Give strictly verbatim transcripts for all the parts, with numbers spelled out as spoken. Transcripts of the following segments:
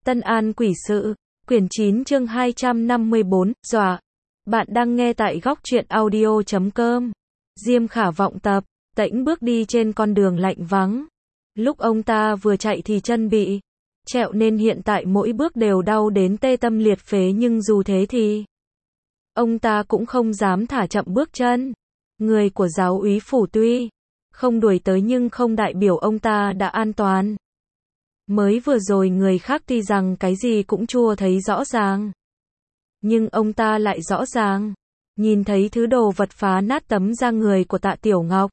Tân An Quỷ Sự, quyển chín chương hai trăm năm mươi bốn, dọa. Bạn đang nghe tại góc truyện audio chấm com. Diêm Khả Vọng tập, Tĩnh bước đi trên con đường lạnh vắng. Lúc ông ta vừa chạy thì chân bị trẹo nên hiện tại mỗi bước đều đau đến tê tâm liệt phế, nhưng dù thế thì ông ta cũng không dám thả chậm bước chân. Người của giáo úy phủ tuy không đuổi tới nhưng không đại biểu ông ta đã an toàn. Mới vừa rồi người khác tuy rằng cái gì cũng chưa thấy rõ ràng, nhưng ông ta lại rõ ràng nhìn thấy thứ đồ vật phá nát tấm da người của Tạ Tiểu Ngọc.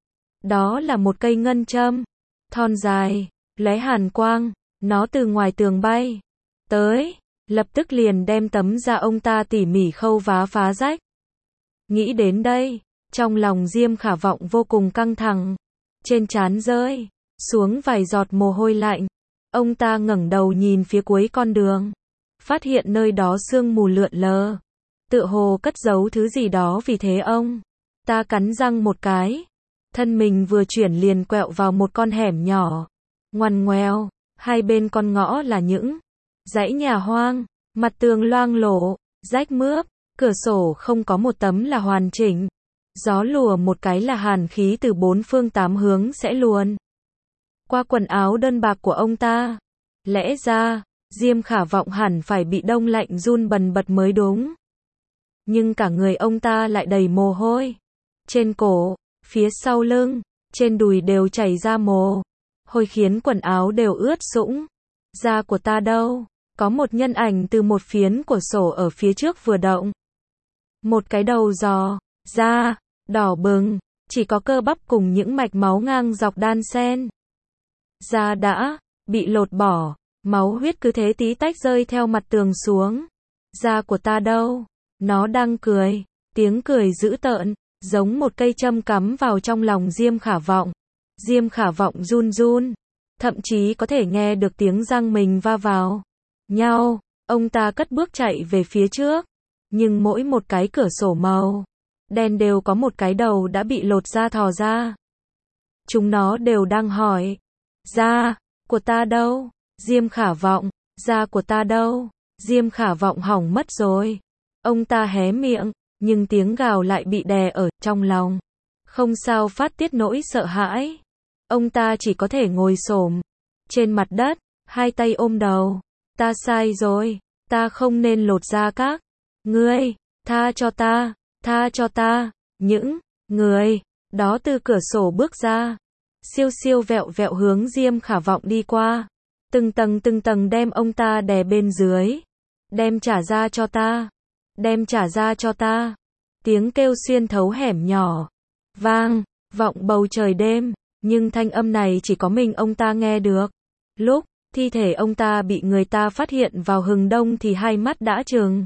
Đó là một cây ngân châm thon dài, lóe hàn quang, nó từ ngoài tường bay tới, lập tức liền đem tấm da ông ta tỉ mỉ khâu vá phá rách. Nghĩ đến đây, trong lòng Diêm Khả Vọng vô cùng căng thẳng, trên trán rơi xuống vài giọt mồ hôi lạnh. Ông ta ngẩng đầu nhìn phía cuối con đường, phát hiện nơi đó sương mù lượn lờ, tựa hồ cất giấu thứ gì đó, vì thế ông ta cắn răng một cái, thân mình vừa chuyển liền quẹo vào một con hẻm nhỏ, ngoằn ngoèo, hai bên con ngõ là những dãy nhà hoang, mặt tường loang lổ, rách mướp, cửa sổ không có một tấm là hoàn chỉnh, gió lùa một cái là hàn khí từ bốn phương tám hướng sẽ luồn qua quần áo đơn bạc của ông ta. Lẽ ra, Diêm Khả Vọng hẳn phải bị đông lạnh run bần bật mới đúng. Nhưng cả người ông ta lại đầy mồ hôi. Trên cổ, phía sau lưng, trên đùi đều chảy ra mồ hôi khiến quần áo đều ướt sũng. Da của ta đâu? Có một nhân ảnh từ một phiến của sổ ở phía trước vừa động. Một cái đầu giò, da, đỏ bừng, chỉ có cơ bắp cùng những mạch máu ngang dọc đan xen. Da đã bị lột bỏ, máu huyết cứ thế tí tách rơi theo mặt tường xuống. Da của ta đâu? Nó đang cười, tiếng cười dữ tợn, giống một cây châm cắm vào trong lòng Diêm Khả Vọng. Diêm Khả Vọng run run, thậm chí có thể nghe được tiếng răng mình va vào nhau. Ông ta cất bước chạy về phía trước, nhưng mỗi một cái cửa sổ màu đen đều có một cái đầu đã bị lột ra thò ra. Chúng nó đều đang hỏi: da của ta đâu? Diêm Khả Vọng, da của ta đâu? Diêm Khả Vọng hỏng mất rồi. Ông ta hé miệng, nhưng tiếng gào lại bị đè ở trong lòng, không sao phát tiết nỗi sợ hãi. Ông ta chỉ có thể ngồi xổm trên mặt đất, hai tay ôm đầu. Ta sai rồi, ta không nên lột da các ngươi, tha cho ta, tha cho ta. Những người đó từ cửa sổ bước ra, siêu siêu vẹo vẹo hướng Diêm Khả Vọng đi qua, từng tầng từng tầng đem ông ta đè bên dưới. Đem trả ra cho ta, đem trả ra cho ta. Tiếng kêu xuyên thấu hẻm nhỏ vang vọng bầu trời đêm, nhưng thanh âm này chỉ có mình ông ta nghe được. Lúc thi thể ông ta bị người ta phát hiện vào hừng đông thì hai mắt đã trừng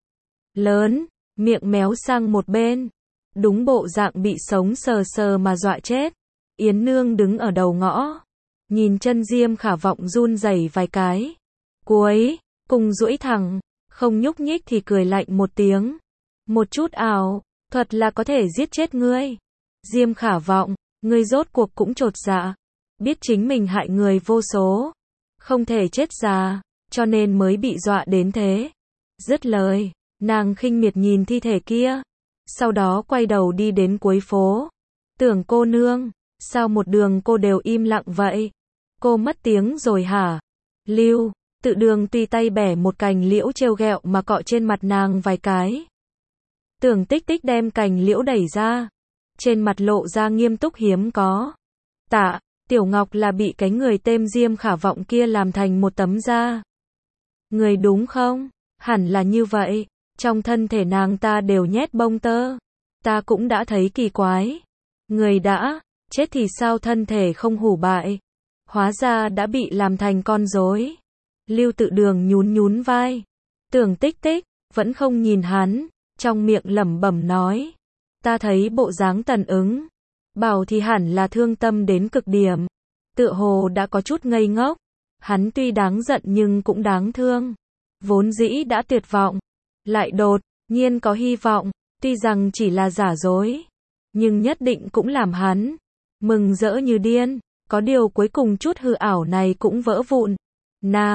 lớn, miệng méo sang một bên, đúng bộ dạng bị sống sờ sờ mà dọa chết. Yến Nương đứng ở đầu ngõ, nhìn chân Diêm Khả Vọng run rẩy vài cái, cuối cùng duỗi thẳng, không nhúc nhích thì cười lạnh một tiếng. Một chút ảo thuật là có thể giết chết ngươi. Diêm Khả Vọng, ngươi rốt cuộc cũng chột dạ, biết chính mình hại người vô số, không thể chết già, cho nên mới bị dọa đến thế. Dứt lời, nàng khinh miệt nhìn thi thể kia, sau đó quay đầu đi đến cuối phố. Tưởng cô nương, sao một đường cô đều im lặng vậy? Cô mất tiếng rồi hả? Lưu Tự Đường tùy tay bẻ một cành liễu trêu ghẹo mà cọ trên mặt nàng vài cái. Tưởng Tích Tích đem cành liễu đẩy ra, trên mặt lộ ra nghiêm túc hiếm có. Tạ Tiểu Ngọc là bị cái người tên Diêm Khả Vọng kia làm thành một tấm da người đúng không? Hẳn là như vậy, trong thân thể nàng ta đều nhét bông tơ. Ta cũng đã thấy kỳ quái, người đã chết thì sao thân thể không hủ bại? Hóa ra đã bị làm thành con rối. Lưu Tự Đường nhún nhún vai. Tưởng Tích Tích vẫn không nhìn hắn, trong miệng lẩm bẩm nói: ta thấy bộ dáng Tần Ứng Bảo thì hẳn là thương tâm đến cực điểm, tựa hồ đã có chút ngây ngốc. Hắn tuy đáng giận nhưng cũng đáng thương, vốn dĩ đã tuyệt vọng, lại đột nhiên có hy vọng, tuy rằng chỉ là giả dối, nhưng nhất định cũng làm hắn mừng rỡ như điên. Có điều cuối cùng chút hư ảo này cũng vỡ vụn. Nàng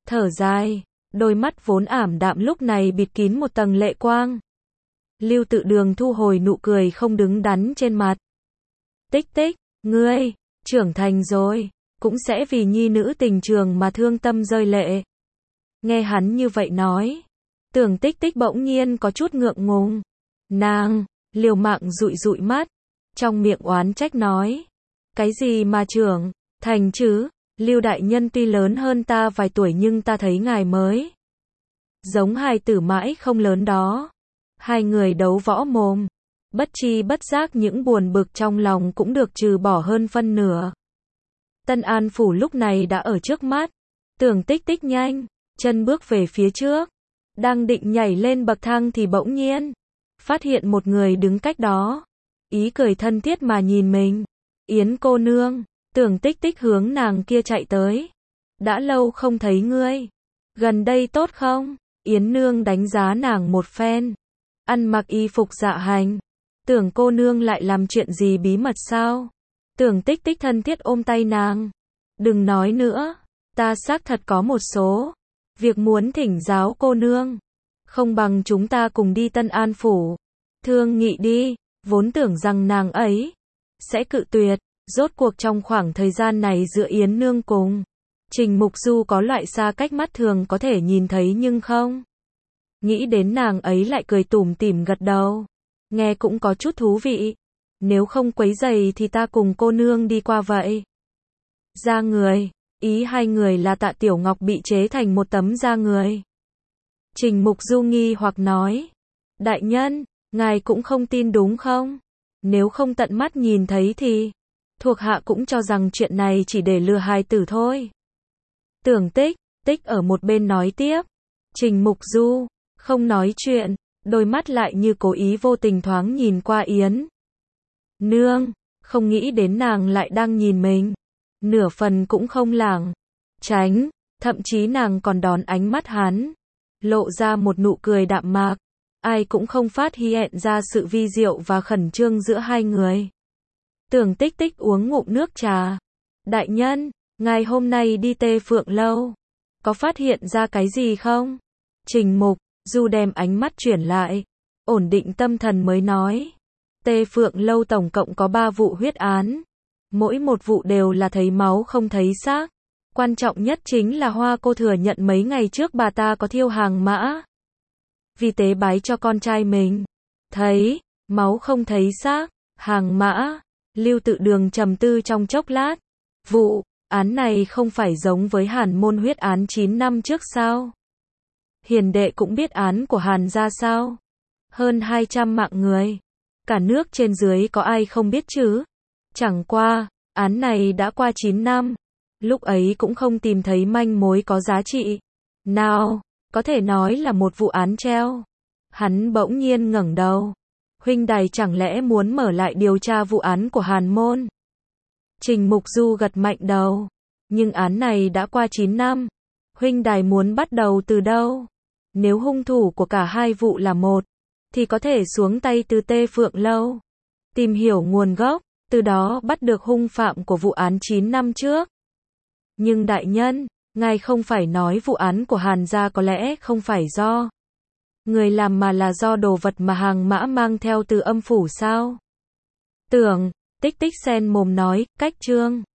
thở dài, đôi mắt vốn ảm đạm lúc này bịt kín một tầng lệ quang. Lưu Tự Đường thu hồi nụ cười không đứng đắn trên mặt. Tích Tích, ngươi, trưởng thành rồi, cũng sẽ vì nhi nữ tình trường mà thương tâm rơi lệ. Nghe hắn như vậy nói, Tưởng Tích Tích bỗng nhiên có chút ngượng ngùng. Nàng, liều mạng dụi dụi mắt, trong miệng oán trách nói. Cái gì mà trưởng thành chứ, Lưu đại nhân tuy lớn hơn ta vài tuổi nhưng ta thấy ngài mới giống hài tử mãi không lớn đó. Hai người đấu võ mồm, bất chi bất giác những buồn bực trong lòng cũng được trừ bỏ hơn phân nửa. Tân An Phủ lúc này đã ở trước mắt. Tưởng Tích Tích nhanh chân bước về phía trước, đang định nhảy lên bậc thang thì bỗng nhiên phát hiện một người đứng cách đó, ý cười thân thiết mà nhìn mình. Yến cô nương. Tưởng Tích Tích hướng nàng kia chạy tới. Đã lâu không thấy ngươi, gần đây tốt không? Yến nương đánh giá nàng một phen, ăn mặc y phục dạ hành. Tưởng cô nương lại làm chuyện gì bí mật sao? Tưởng Tích Tích thân thiết ôm tay nàng. Đừng nói nữa, ta xác thật có một số việc muốn thỉnh giáo cô nương. Không bằng chúng ta cùng đi Tân An Phủ thương nghị đi. Vốn tưởng rằng nàng ấy sẽ cự tuyệt. Rốt cuộc trong khoảng thời gian này giữa Yến nương cùng Trình Mục Du có loại xa cách mắt thường có thể nhìn thấy nhưng không. Nghĩ đến nàng ấy lại cười tủm tỉm gật đầu. Nghe cũng có chút thú vị. Nếu không quấy rầy thì ta cùng cô nương đi qua vậy. Da người, ý hai người là Tạ Tiểu Ngọc bị chế thành một tấm da người. Trình Mục Du nghi hoặc nói. Đại nhân, ngài cũng không tin đúng không? Nếu không tận mắt nhìn thấy thì thuộc hạ cũng cho rằng chuyện này chỉ để lừa hài tử thôi. Tưởng Tích Tích ở một bên nói tiếp. Trình Mục Du không nói chuyện, đôi mắt lại như cố ý vô tình thoáng nhìn qua Yến nương, không nghĩ đến nàng lại đang nhìn mình. Nửa phần cũng không lảng tránh, thậm chí nàng còn đón ánh mắt hắn, lộ ra một nụ cười đạm mạc. Ai cũng không phát hiện ra sự vi diệu và khẩn trương giữa hai người. Tưởng Tích Tích uống ngụm nước trà. Đại nhân, ngài hôm nay đi Tê Phượng Lâu, có phát hiện ra cái gì không? Trình Mục Du đem ánh mắt chuyển lại, ổn định tâm thần mới nói. Tê Phượng Lâu tổng cộng có ba vụ huyết án. Mỗi một vụ đều là thấy máu không thấy xác. Quan trọng nhất chính là Hoa cô thừa nhận mấy ngày trước bà ta có thiêu hàng mã vì tế bái cho con trai mình. Thấy máu không thấy xác, hàng mã. Lưu Tự Đường trầm tư trong chốc lát. Vụ án này không phải giống với Hàn môn huyết án chín năm trước sao? Hiền đệ cũng biết án của Hàn gia sao? Hơn hai trăm mạng người. Cả nước trên dưới có ai không biết chứ? Chẳng qua, án này đã qua chín năm. Lúc ấy cũng không tìm thấy manh mối có giá trị nào, có thể nói là một vụ án treo. Hắn bỗng nhiên ngẩng đầu. Huynh đài chẳng lẽ muốn mở lại điều tra vụ án của Hàn môn? Trình Mục Du gật mạnh đầu. Nhưng án này đã qua chín năm. Huynh đài muốn bắt đầu từ đâu? Nếu hung thủ của cả hai vụ là một, thì có thể xuống tay từ Tê Phượng Lâu, tìm hiểu nguồn gốc, từ đó bắt được hung phạm của vụ án chín năm trước. Nhưng đại nhân, ngài không phải nói vụ án của Hàn gia có lẽ không phải do người làm mà là do đồ vật mà hàng mã mang theo từ âm phủ sao? Tưởng Tích Tích xen mồm nói, cách trương.